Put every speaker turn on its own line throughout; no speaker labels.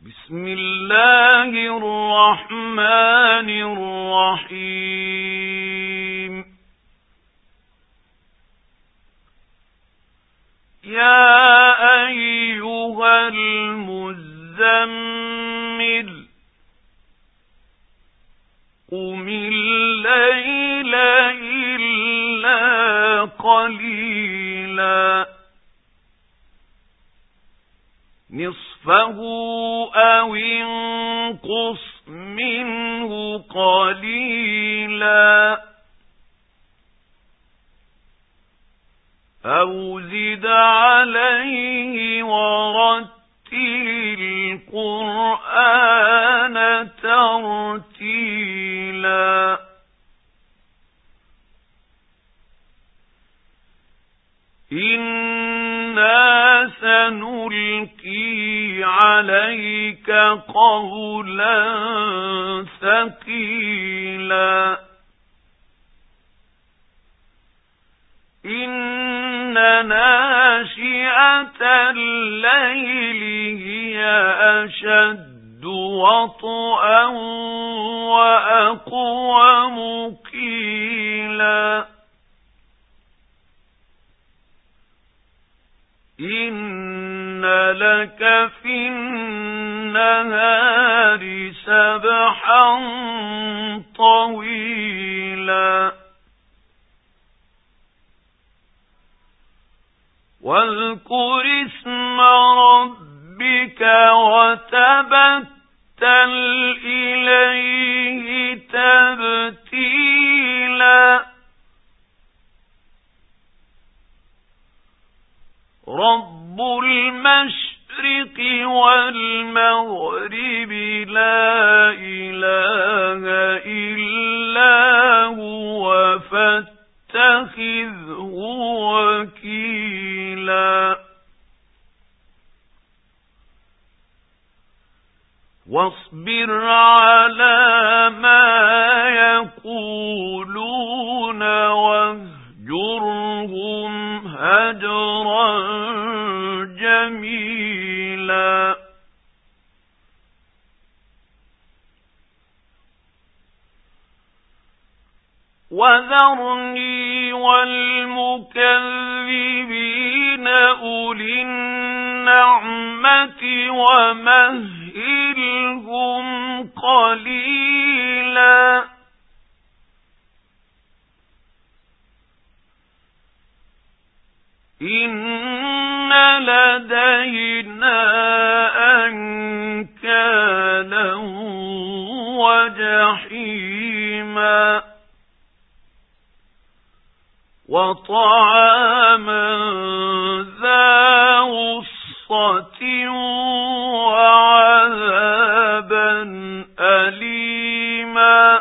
بسم الله الرحمن الرحيم. يا أيها المزمل قم الليل إلا قليلا نصفه أو انقص منه قليلا أو زد عليه ورتل القرآن ترتيلا إنا سنلقي عليك قولا ثقيلا إن ناشئة الليل هي أشد وطئا وأقوم قيلا إن لك في النهار سبحا طويلا واذكر اسم ربك وتبتل إليه تبتيلا رب المشرق والمغرب لا إله إلا هو فاتخذه وكيلا واصبر على ما يقولون واهجرهم هجرا جميلا وذرني والمكذبين أولي النعمة ومهلهم قليلا إن لدينا أنكالا وجحيما وطعاما ذا غصة وعذابا أليما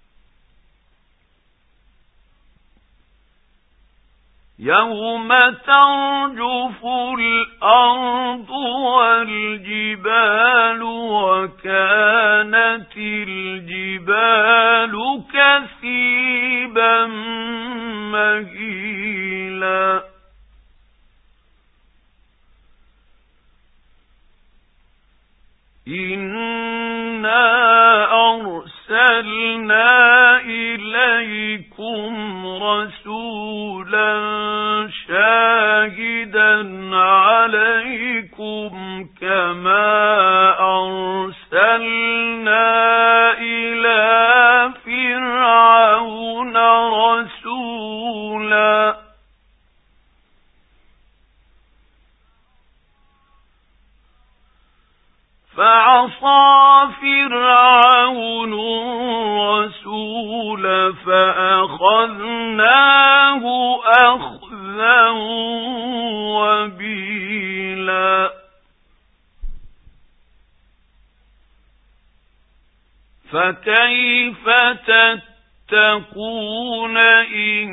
يوم ترجف الأرض والجبال وكانت الجبال كثيبا مهيلا إنا أرسلنا إليكم رسولا شاهدا عليكم كما أرسلنا إلى فرعون رسولا فعصى فرعون الرسول فأخذناه أخذا وبيلا فكيف تتقون إن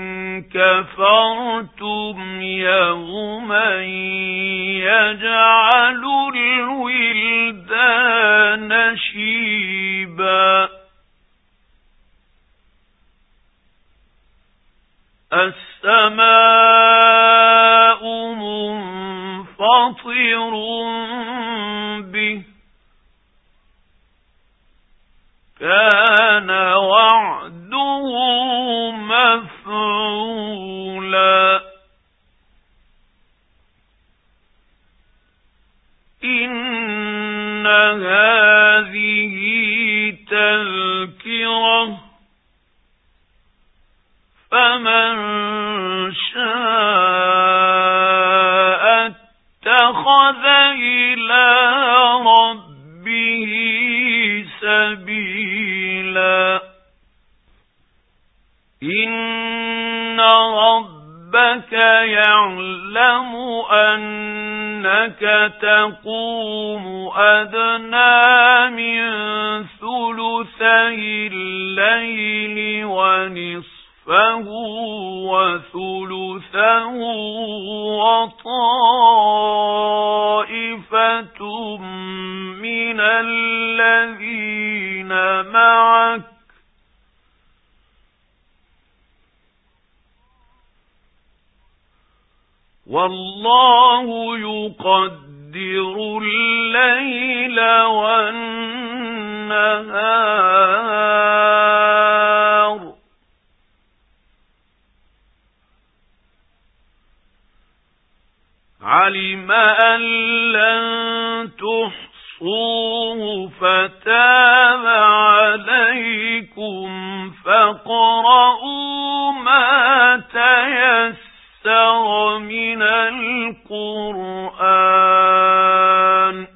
كفرتم يوما يجعل الولدان شيبا السماء منفطر به كان وعده مفعولا إن هذه تذكرة فمن شاء اتخذ إلى ربه سبيلا إن ربك يعلم أنك تقوم أدنى من ثلثي الليل ونصفه وثلثه وطائفة من الذين معك والله يقدر الليل والنهار علم أن لن تحصوه فتاب عليكم فاقرؤوا ما تيسر من القرآن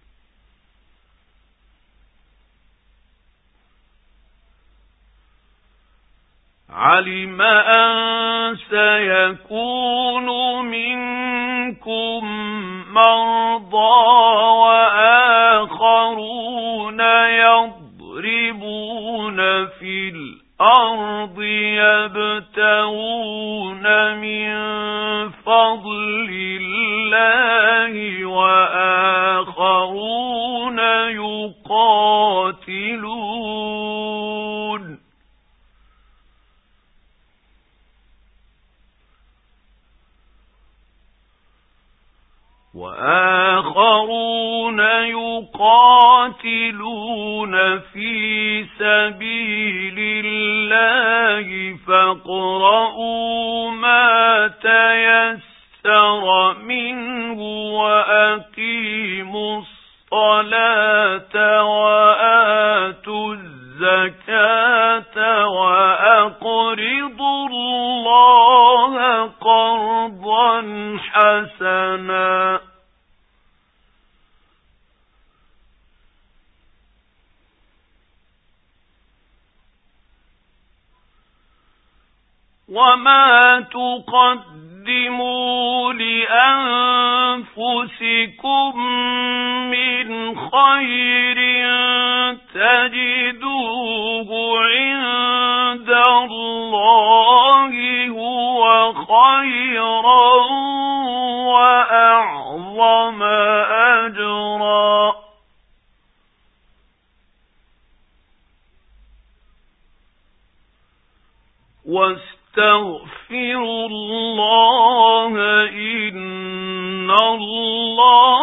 علم أن سيكون منكم مرضى وآخرون يضربون في الأرض يبتغون من فضل الله وآخرون يقاتلون في سبيل الله فاقرؤوا ما تيسر منه وأقيموا الصلاة وآتوا الزكاة وأقرضوا الله قرضا حسنا وما تقدموا لأنفسكم من خير تجدوه عند الله هو خيرا وأعظم أجرا واستغفروا الله إن الله